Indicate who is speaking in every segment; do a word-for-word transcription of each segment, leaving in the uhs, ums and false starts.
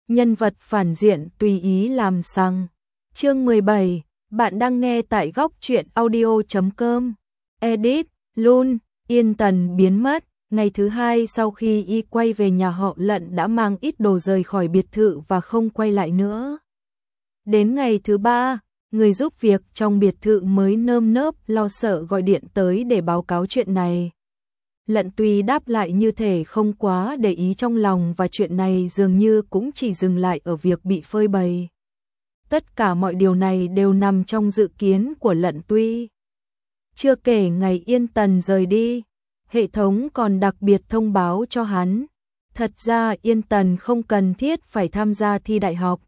Speaker 1: nhân vật phản diện tùy ý làm sằng. Chương mười bảy, bạn đang nghe tại góc truyện audio chấm com. Edit, Lun, Yên Tần biến mất. Ngày thứ hai sau khi y quay về nhà họ Lận đã mang ít đồ rời khỏi biệt thự và không quay lại nữa. Đến ngày thứ ba, người giúp việc trong biệt thự mới nơm nớp lo sợ gọi điện tới để báo cáo chuyện này. Lận Tuy đáp lại như thể không quá để ý trong lòng và chuyện này dường như cũng chỉ dừng lại ở việc bị phơi bày. Tất cả mọi điều này đều nằm trong dự kiến của Lận Tuy. Chưa kể ngày Yên Tần rời đi, hệ thống còn đặc biệt thông báo cho hắn. Thật ra Yên Tần không cần thiết phải tham gia thi đại học.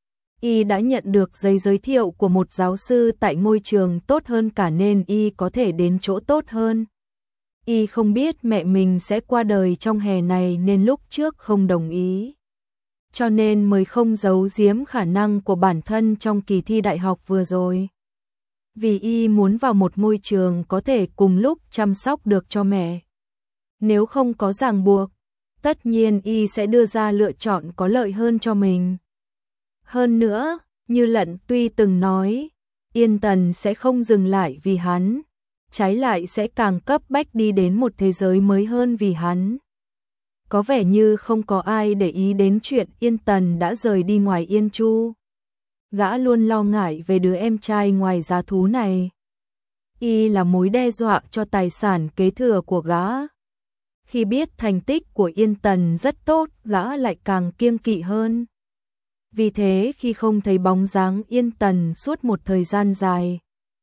Speaker 1: Y đã nhận được giấy giới thiệu của một giáo sư tại ngôi trường tốt hơn cả nên Y có thể đến chỗ tốt hơn. Y không biết mẹ mình sẽ qua đời trong hè này nên lúc trước không đồng ý. Cho nên mới không giấu giếm khả năng của bản thân trong kỳ thi đại học vừa rồi. Vì Y muốn vào một môi trường có thể cùng lúc chăm sóc được cho mẹ. Nếu không có ràng buộc, tất nhiên Y sẽ đưa ra lựa chọn có lợi hơn cho mình. Hơn nữa, như Lận Tuy từng nói, Yên Tần sẽ không dừng lại vì hắn, trái lại sẽ càng cấp bách đi đến một thế giới mới hơn vì hắn. Có vẻ như không có ai để ý đến chuyện Yên Tần đã rời đi ngoài Yên Chu. Gã luôn lo ngại về đứa em trai ngoài giá thú này. Y là mối đe dọa cho tài sản kế thừa của gã. Khi biết thành tích của Yên Tần rất tốt, gã lại càng kiêng kỵ hơn. Vì thế khi không thấy bóng dáng Yên Tần suốt một thời gian dài,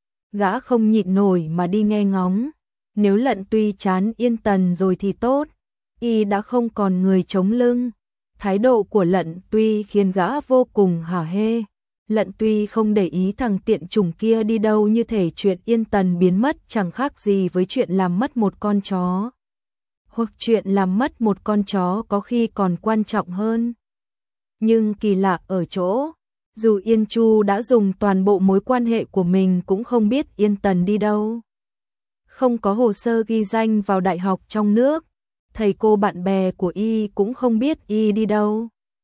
Speaker 1: gã không nhịn nổi mà đi nghe ngóng. Nếu Lận Tuy chán Yên Tần rồi thì tốt, Y đã không còn người chống lưng. Thái độ của Lận Tuy khiến gã vô cùng hả hê. Lận Tuy không để ý thằng tiện chủng kia đi đâu, như thể chuyện Yên Tần biến mất chẳng khác gì với chuyện làm mất một con chó. Hoặc chuyện làm mất một con chó có khi còn quan trọng hơn. Nhưng kỳ lạ ở chỗ, dù Yên Chu đã dùng toàn bộ mối quan hệ của mình cũng không biết Yên Tần đi đâu. Không có hồ sơ ghi danh vào đại học trong nước, thầy cô bạn bè của Y cũng không biết Y đi đâu.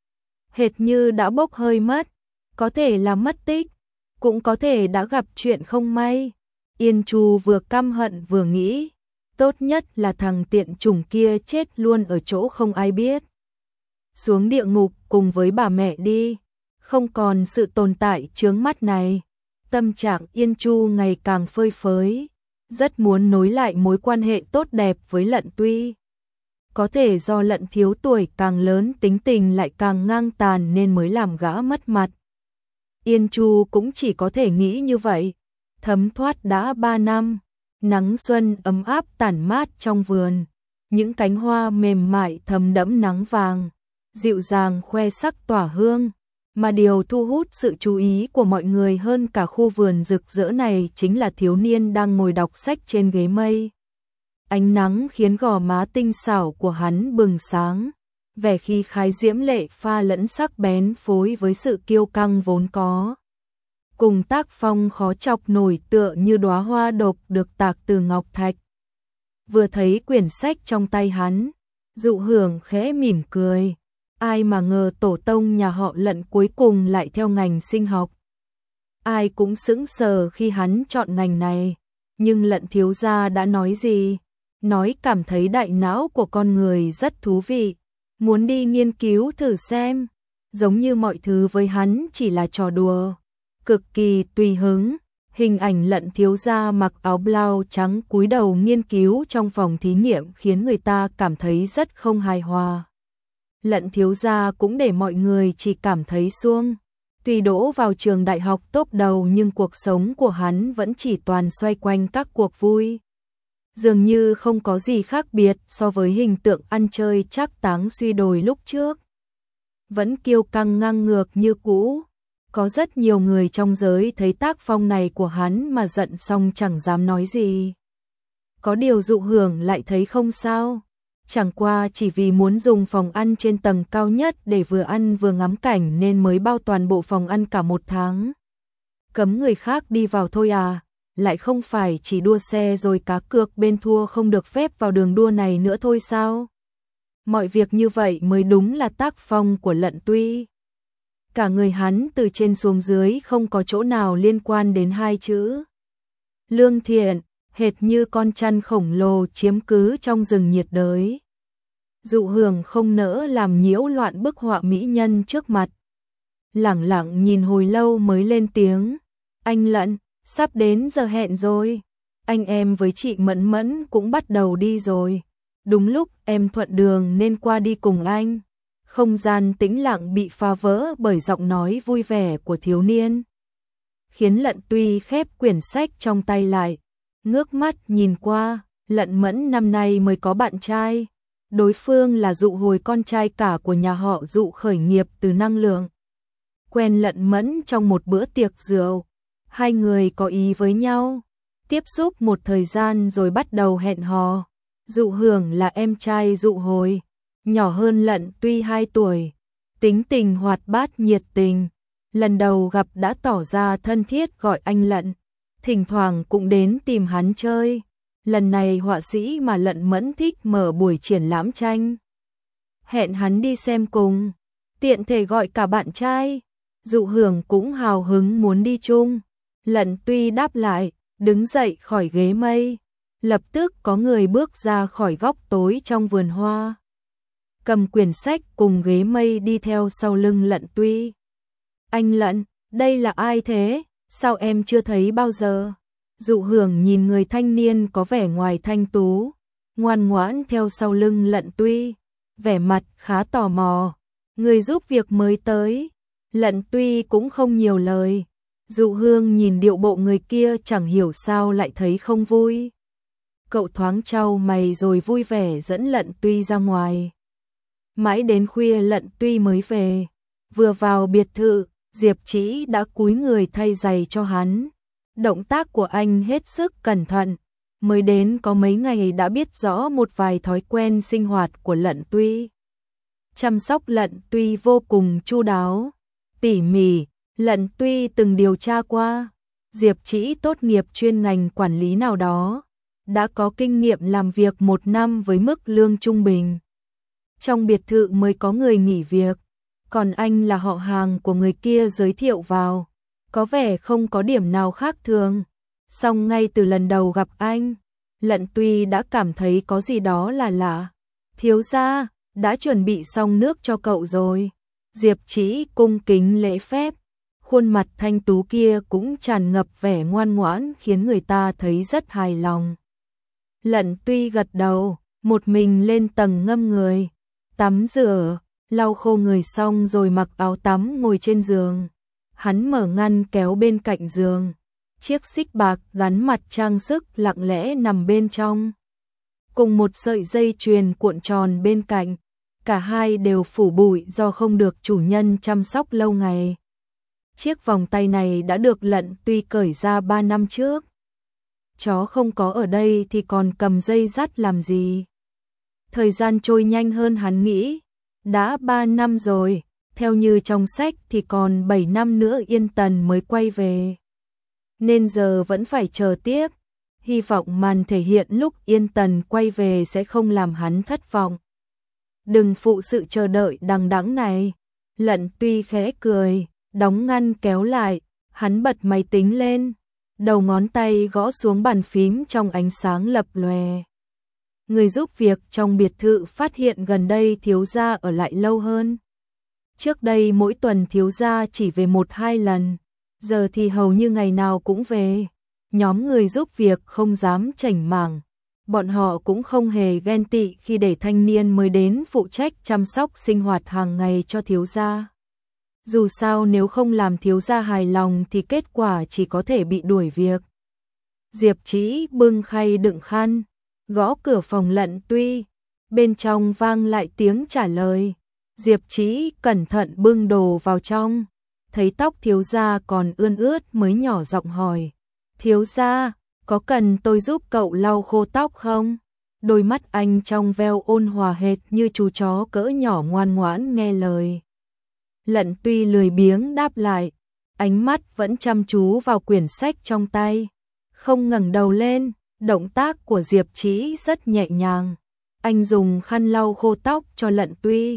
Speaker 1: Hệt như đã bốc hơi mất, có thể là mất tích, cũng có thể đã gặp chuyện không may. Yên Chu vừa căm hận vừa nghĩ, tốt nhất là thằng tiện chủng kia chết luôn ở chỗ không ai biết. Xuống địa ngục cùng với bà mẹ đi, không còn sự tồn tại chướng mắt này. Tâm trạng Yên Chu ngày càng phơi phới, rất muốn nối lại mối quan hệ tốt đẹp với Lận Tuy. Có thể do Lận thiếu tuổi càng lớn tính tình lại càng ngang tàn nên mới làm gã mất mặt. Yên Chu cũng chỉ có thể nghĩ như vậy. Thấm thoát đã ba năm, nắng xuân ấm áp tản mát trong vườn, những cánh hoa mềm mại thấm đẫm nắng vàng, dịu dàng khoe sắc tỏa hương, mà điều thu hút sự chú ý của mọi người hơn cả khu vườn rực rỡ này chính là thiếu niên đang ngồi đọc sách trên ghế mây. Ánh nắng khiến gò má tinh xảo của hắn bừng sáng, vẻ khí khái diễm lệ pha lẫn sắc bén phối với sự kiêu căng vốn có. Cùng tác phong khó chọc nổi tựa như đóa hoa độc được tạc từ ngọc thạch. Vừa thấy quyển sách trong tay hắn, Dụ Hưởng khẽ mỉm cười. Ai mà ngờ tổ tông nhà họ Lận cuối cùng lại theo ngành sinh học. Ai cũng sững sờ khi hắn chọn ngành này, nhưng Lận thiếu gia đã nói gì? Nói cảm thấy đại não của con người rất thú vị, muốn đi nghiên cứu thử xem. Giống như mọi thứ với hắn chỉ là trò đùa, cực kỳ tùy hứng. Hình ảnh Lận thiếu gia mặc áo blau trắng cúi đầu nghiên cứu trong phòng thí nghiệm khiến người ta cảm thấy rất không hài hòa. Lận thiếu gia cũng để mọi người chỉ cảm thấy suông. Tuy đỗ vào trường đại học top đầu nhưng cuộc sống của hắn vẫn chỉ toàn xoay quanh các cuộc vui. Dường như không có gì khác biệt so với hình tượng ăn chơi trác táng suy đồi lúc trước. Vẫn kiêu căng ngang ngược như cũ. Có rất nhiều người trong giới thấy tác phong này của hắn mà giận xong chẳng dám nói gì. Có điều Dụ Hưởng lại thấy không sao. Chẳng qua chỉ vì muốn dùng phòng ăn trên tầng cao nhất để vừa ăn vừa ngắm cảnh nên mới bao toàn bộ phòng ăn cả một tháng. Cấm người khác đi vào thôi à, lại không phải chỉ đua xe rồi cá cược bên thua không được phép vào đường đua này nữa thôi sao? Mọi việc như vậy mới đúng là tác phong của Lận Tuy. Cả người hắn từ trên xuống dưới không có chỗ nào liên quan đến hai chữ lương thiện, hệt như con chăn khổng lồ chiếm cứ trong rừng nhiệt đới. Dụ Hưởng không nỡ làm nhiễu loạn bức họa mỹ nhân trước mặt. Lẳng lặng nhìn hồi lâu mới lên tiếng, anh Lận, sắp đến giờ hẹn rồi. Anh em với chị Mẫn Mẫn cũng bắt đầu đi rồi. Đúng lúc em thuận đường nên qua đi cùng anh. Không gian tĩnh lặng bị phá vỡ bởi giọng nói vui vẻ của thiếu niên. Khiến Lận Tuy khép quyển sách trong tay lại, ngước mắt nhìn qua. Lận Mẫn năm nay mới có bạn trai. Đối phương là Dụ Hồi, con trai cả của nhà họ Dụ khởi nghiệp từ năng lượng. Quen Lận Mẫn trong một bữa tiệc rượu. Hai người có ý với nhau, tiếp xúc một thời gian rồi bắt đầu hẹn hò. Dụ Hưởng là em trai Dụ Hồi, nhỏ hơn Lận Tuy hai tuổi, tính tình hoạt bát nhiệt tình. Lần đầu gặp đã tỏ ra thân thiết gọi anh Lận, thỉnh thoảng cũng đến tìm hắn chơi. Lần này họa sĩ mà Lận Mẫn thích mở buổi triển lãm tranh, hẹn hắn đi xem cùng, tiện thể gọi cả bạn trai. Dụ Hưởng cũng hào hứng muốn đi chung. Lận Tuy đáp lại, đứng dậy khỏi ghế mây. Lập tức có người bước ra khỏi góc tối trong vườn hoa, cầm quyển sách cùng ghế mây đi theo sau lưng Lận Tuy. Anh Lận, đây là ai thế? Sao em chưa thấy bao giờ? Dụ Hưởng nhìn người thanh niên có vẻ ngoài thanh tú, ngoan ngoãn theo sau lưng Lận Tuy, vẻ mặt khá tò mò. Người giúp việc mới tới. Lận Tuy cũng không nhiều lời. Dụ Hương nhìn điệu bộ người kia chẳng hiểu sao lại thấy không vui. Cậu thoáng chau mày rồi vui vẻ dẫn Lận Tuy ra ngoài. Mãi đến khuya Lận Tuy mới về. Vừa vào biệt thự, Diệp Trĩ đã cúi người thay giày cho hắn. Động tác của anh hết sức cẩn thận. Mới đến có mấy ngày đã biết rõ một vài thói quen sinh hoạt của Lận Tuy. Chăm sóc Lận Tuy vô cùng chu đáo, tỉ mỉ. Lận Tuy từng điều tra qua, Diệp Trĩ tốt nghiệp chuyên ngành quản lý nào đó, đã có kinh nghiệm làm việc một năm với mức lương trung bình. Trong biệt thự mới có người nghỉ việc, còn anh là họ hàng của người kia giới thiệu vào, có vẻ không có điểm nào khác thường. Song ngay từ lần đầu gặp anh, Lận Tuy đã cảm thấy có gì đó là lạ. Thiếu gia, đã chuẩn bị xong nước cho cậu rồi. Diệp Trĩ cung kính lễ phép. Khuôn mặt thanh tú kia cũng tràn ngập vẻ ngoan ngoãn khiến người ta thấy rất hài lòng. Lận Tuy gật đầu, một mình lên tầng ngâm người, tắm rửa, lau khô người xong rồi mặc áo tắm ngồi trên giường. Hắn mở ngăn kéo bên cạnh giường, chiếc xích bạc gắn mặt trang sức lặng lẽ nằm bên trong, cùng một sợi dây chuyền cuộn tròn bên cạnh. Cả hai đều phủ bụi do không được chủ nhân chăm sóc lâu ngày. Chiếc vòng tay này đã được Lận Tuy cởi ra ba năm trước. Chó không có ở đây thì còn cầm dây dắt làm gì? Thời gian trôi nhanh hơn hắn nghĩ. Đã ba năm rồi, theo như trong sách thì còn bảy năm nữa Yên Tần mới quay về. Nên giờ vẫn phải chờ tiếp. Hy vọng màn thể hiện lúc Yên Tần quay về sẽ không làm hắn thất vọng. Đừng phụ sự chờ đợi đằng đẵng này. Lận Tuy khẽ cười, đóng ngăn kéo lại, hắn bật máy tính lên, đầu ngón tay gõ xuống bàn phím trong ánh sáng lập lòe. Người giúp việc trong biệt thự phát hiện gần đây thiếu gia ở lại lâu hơn. Trước đây mỗi tuần thiếu gia chỉ về một hai lần, giờ thì hầu như ngày nào cũng về. Nhóm người giúp việc không dám chảnh mảng. Bọn họ cũng không hề ghen tị khi để thanh niên mới đến phụ trách chăm sóc sinh hoạt hàng ngày cho thiếu gia. Dù sao nếu không làm thiếu gia hài lòng thì kết quả chỉ có thể bị đuổi việc. Diệp Trĩ bưng khay đựng khăn, gõ cửa phòng Lận Tuy. Bên trong vang lại tiếng trả lời. Diệp Trĩ cẩn thận bưng đồ vào trong, thấy tóc thiếu gia còn ươn ướt mới nhỏ giọng hỏi. Thiếu gia, có cần tôi giúp cậu lau khô tóc không? Đôi mắt anh trong veo ôn hòa hệt như chú chó cỡ nhỏ ngoan ngoãn nghe lời. Lận Tuy lười biếng đáp lại, ánh mắt vẫn chăm chú vào quyển sách trong tay, không ngẩng đầu lên. Động tác của Diệp Trĩ rất nhẹ nhàng. Anh dùng khăn lau khô tóc cho Lận Tuy,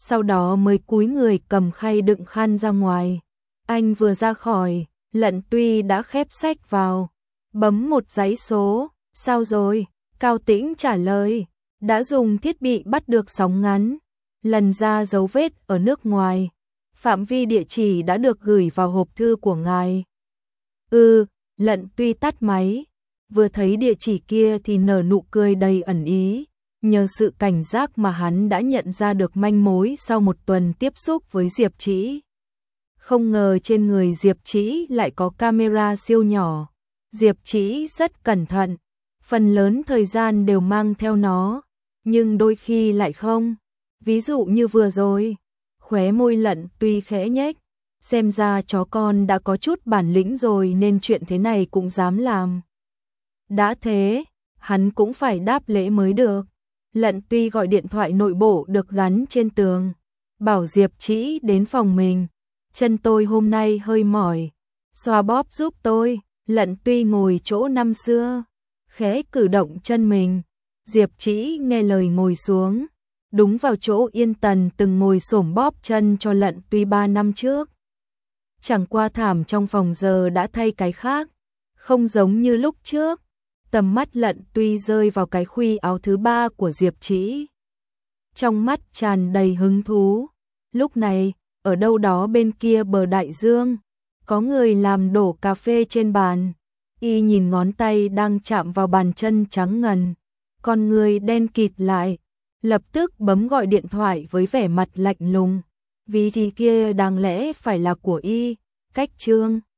Speaker 1: sau đó mới cúi người cầm khay đựng khăn ra ngoài. Anh vừa ra khỏi, Lận Tuy đã khép sách vào, bấm một dãy số. Sao rồi? Cao Tĩnh trả lời, đã dùng thiết bị bắt được sóng ngắn, lần ra dấu vết ở nước ngoài. Phạm vi địa chỉ đã được gửi vào hộp thư của ngài. Ừ, Lận Tuy tắt máy, vừa thấy địa chỉ kia thì nở nụ cười đầy ẩn ý. Nhờ sự cảnh giác mà hắn đã nhận ra được manh mối sau một tuần tiếp xúc với Diệp Trĩ. Không ngờ trên người Diệp Trĩ lại có camera siêu nhỏ. Diệp Trĩ rất cẩn thận, phần lớn thời gian đều mang theo nó, nhưng đôi khi lại không. Ví dụ như vừa rồi, khóe môi Lận Tuy khẽ nhếch, xem ra chó con đã có chút bản lĩnh rồi nên chuyện thế này cũng dám làm. Đã thế, hắn cũng phải đáp lễ mới được. Lận Tuy gọi điện thoại nội bộ được gắn trên tường, bảo Diệp Trĩ đến phòng mình. Chân tôi hôm nay hơi mỏi, xoa bóp giúp tôi. Lận Tuy ngồi chỗ năm xưa, khẽ cử động chân mình. Diệp Trĩ nghe lời ngồi xuống, đúng vào chỗ Yên Tần từng ngồi xổm bóp chân cho Lận Tuy ba năm trước. Chẳng qua thảm trong phòng giờ đã thay cái khác, không giống như lúc trước. Tầm mắt Lận Tuy rơi vào cái khuy áo thứ ba của Diệp Trĩ, trong mắt tràn đầy hứng thú. Lúc này, ở đâu đó bên kia bờ đại dương, có người làm đổ cà phê trên bàn. Y nhìn ngón tay đang chạm vào bàn chân trắng ngần, con người đen kịt lại, lập tức bấm gọi điện thoại với vẻ mặt lạnh lùng. Vị trí kia đáng lẽ phải là của Y, cách Trương